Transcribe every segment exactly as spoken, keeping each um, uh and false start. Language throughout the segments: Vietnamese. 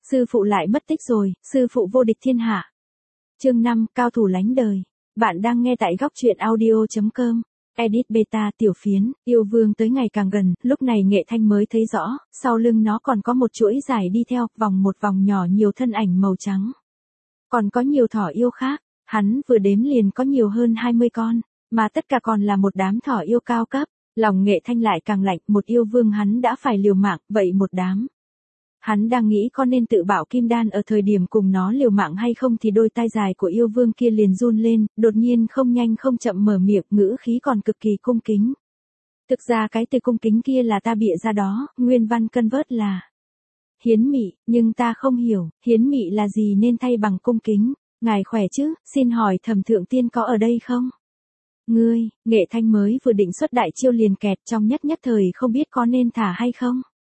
Sư phụ lại mất tích rồi, sư phụ vô địch thiên hạ. Chương năm, cao thủ lánh đời. Bạn đang nghe tại góc truyện audio chấm com. Edit beta tiểu phiến, yêu vương tới ngày càng gần, lúc này Nghệ Thanh mới thấy rõ, sau lưng nó còn có một chuỗi dài đi theo, vòng một vòng nhỏ nhiều thân ảnh màu trắng. Còn có nhiều thỏ yêu khác, hắn vừa đếm liền có nhiều hơn hai mươi con, mà tất cả còn là một đám thỏ yêu cao cấp. Lòng Nghệ Thanh lại càng lạnh, một yêu vương hắn đã phải liều mạng, vậy một đám. Hắn đang nghĩ có nên tự bảo kim đan ở thời điểm cùng nó liều mạng hay không thì đôi tai dài của yêu vương kia liền run lên, đột nhiên không nhanh không chậm mở miệng, ngữ khí còn cực kỳ cung kính. Thực ra cái từ cung kính kia là ta bịa ra đó, nguyên văn cân vớt là hiến mị, nhưng ta không hiểu, hiến mị là gì nên thay bằng cung kính. Ngài khỏe chứ, xin hỏi Thẩm Thượng Tiên có ở đây không? Ngươi, Nghệ Thanh mới vừa định xuất đại chiêu liền kẹt trong nhất nhất thời không biết có nên thả hay không.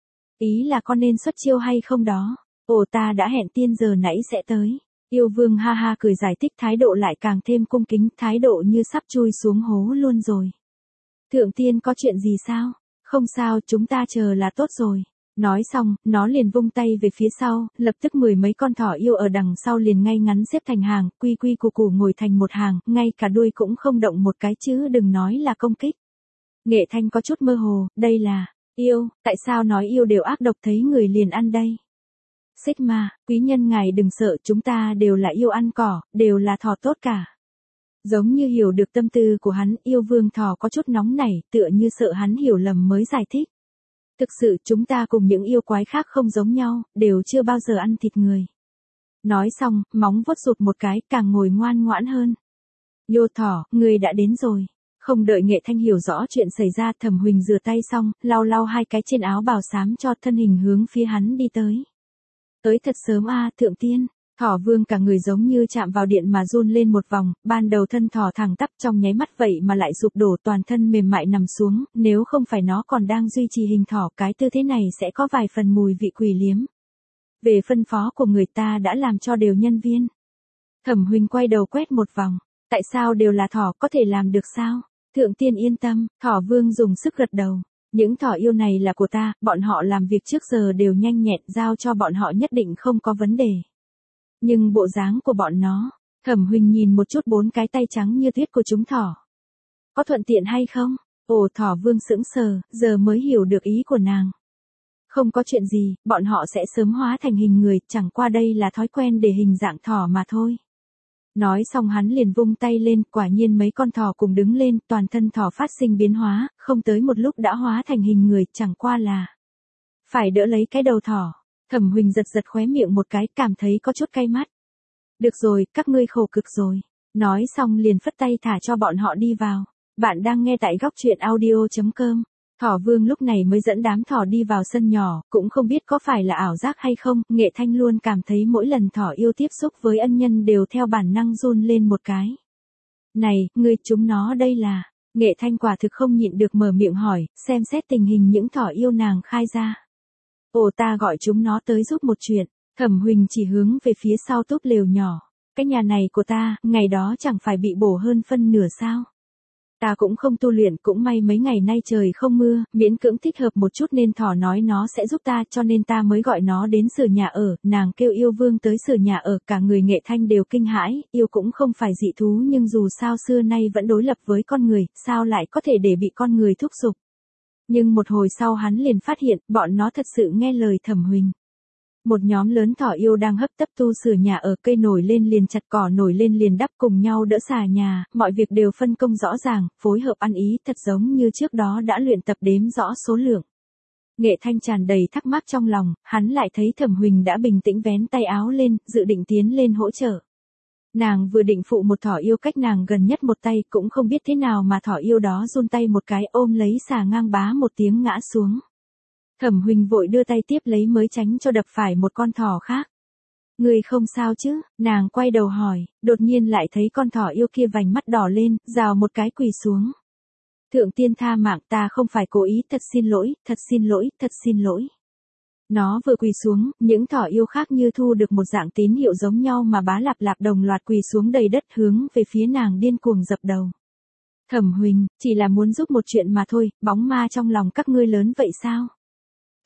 Ý là con nên xuất chiêu hay không đó. Ồ, ta đã hẹn tiên giờ nãy sẽ tới. Yêu vương ha ha cười giải thích, thái độ lại càng thêm cung kính, thái độ như sắp chui xuống hố luôn rồi. Thượng tiên có chuyện gì sao? Không sao, chúng ta chờ là tốt rồi. Nói xong, nó liền vung tay về phía sau, lập tức mười mấy con thỏ yêu ở đằng sau liền ngay ngắn xếp thành hàng, quy quy củ củ ngồi thành một hàng, ngay cả đuôi cũng không động một cái chứ đừng nói là công kích. Nghệ Thanh có chút mơ hồ, đây là yêu, tại sao nói yêu đều ác độc thấy người liền ăn đây? Sigma, quý nhân ngài đừng sợ, chúng ta đều là yêu ăn cỏ, đều là thỏ tốt cả. Giống như hiểu được tâm tư của hắn, yêu vương thỏ có chút nóng nảy, tựa như sợ hắn hiểu lầm mới giải thích. Thực sự chúng ta cùng những yêu quái khác không giống nhau, đều chưa bao giờ ăn thịt người. Nói xong, móng vuốt rụt một cái, càng ngồi ngoan ngoãn hơn. Yêu thỏ, người đã đến rồi. Không đợi Nghệ Thanh hiểu rõ chuyện xảy ra, Thẩm Huỳnh rửa tay xong, lau lau hai cái trên áo bào xám cho thân hình hướng phía hắn đi tới. Tới thật sớm a, à, Thượng Tiên. Thỏ vương cả người giống như chạm vào điện mà run lên một vòng, ban đầu thân thỏ thẳng tắp trong nháy mắt vậy mà lại sụp đổ, toàn thân mềm mại nằm xuống, nếu không phải nó còn đang duy trì hình thỏ, cái tư thế này sẽ có vài phần mùi vị quỷ liếm. Về phân phó của người ta đã làm cho đều nhân viên. Thẩm Huỳnh quay đầu quét một vòng, tại sao đều là thỏ, có thể làm được sao? Thượng Tiên yên tâm, thỏ vương dùng sức gật đầu. Những thỏ yêu này là của ta, bọn họ làm việc trước giờ đều nhanh nhẹn, giao cho bọn họ nhất định không có vấn đề. Nhưng bộ dáng của bọn nó, Thẩm Huỳnh nhìn một chút bốn cái tay trắng như tuyết của chúng thỏ. Có thuận tiện hay không? Ồ, thỏ vương sững sờ, giờ mới hiểu được ý của nàng. Không có chuyện gì, bọn họ sẽ sớm hóa thành hình người, chẳng qua đây là thói quen để hình dạng thỏ mà thôi. Nói xong hắn liền vung tay lên, quả nhiên mấy con thỏ cùng đứng lên, toàn thân thỏ phát sinh biến hóa, không tới một lúc đã hóa thành hình người, chẳng qua là phải đỡ lấy cái đầu thỏ. Thẩm Huỳnh giật giật khóe miệng một cái, cảm thấy có chút cay mắt. Được rồi, các ngươi khổ cực rồi. Nói xong liền phất tay thả cho bọn họ đi vào. Bạn đang nghe tại góc truyện audio chấm com. Thỏ vương lúc này mới dẫn đám thỏ đi vào sân nhỏ, cũng không biết có phải là ảo giác hay không, Nghệ Thanh luôn cảm thấy mỗi lần thỏ yêu tiếp xúc với ân nhân đều theo bản năng run lên một cái. Này, ngươi chúng nó đây là... Nghệ Thanh quả thực không nhịn được mở miệng hỏi, xem xét tình hình những thỏ yêu nàng khai ra. Ồ, ta gọi chúng nó tới giúp một chuyện. Thẩm Huỳnh chỉ hướng về phía sau túp lều nhỏ. Cái nhà này của ta, ngày đó chẳng phải bị bổ hơn phân nửa sao? Ta cũng không tu luyện, cũng may mấy ngày nay trời không mưa, miễn cưỡng thích hợp một chút nên thỏ nói nó sẽ giúp ta, cho nên ta mới gọi nó đến sửa nhà ở. Nàng kêu yêu vương tới sửa nhà ở, cả người Nghệ Thanh đều kinh hãi, yêu cũng không phải dị thú nhưng dù sao xưa nay vẫn đối lập với con người, sao lại có thể để bị con người thúc giục. Nhưng một hồi sau hắn liền phát hiện, bọn nó thật sự nghe lời Thẩm Huỳnh. Một nhóm lớn thỏ yêu đang hấp tấp tu sửa nhà ở, cây nổi lên liền chặt, cỏ nổi lên liền đắp, cùng nhau đỡ xà nhà, mọi việc đều phân công rõ ràng, phối hợp ăn ý, thật giống như trước đó đã luyện tập đếm rõ số lượng. Nghệ Thanh tràn đầy thắc mắc trong lòng, hắn lại thấy Thẩm Huỳnh đã bình tĩnh vén tay áo lên, dự định tiến lên hỗ trợ. Nàng vừa định phụ một thỏ yêu cách nàng gần nhất một tay, cũng không biết thế nào mà thỏ yêu đó run tay một cái ôm lấy xà ngang bá một tiếng ngã xuống. Thẩm Huỳnh vội đưa tay tiếp lấy mới tránh cho đập phải một con thỏ khác. Người không sao chứ? Nàng quay đầu hỏi, đột nhiên lại thấy con thỏ yêu kia vành mắt đỏ lên, rào một cái quỳ xuống. Thượng Tiên tha mạng, ta không phải cố ý, thật xin lỗi, thật xin lỗi, thật xin lỗi. Nó vừa quỳ xuống, những thỏ yêu khác như thu được một dạng tín hiệu giống nhau mà bá lạp lạp đồng loạt quỳ xuống đầy đất hướng về phía nàng điên cuồng dập đầu. Thẩm Huỳnh, chỉ là muốn giúp một chuyện mà thôi, bóng ma trong lòng các ngươi lớn vậy sao?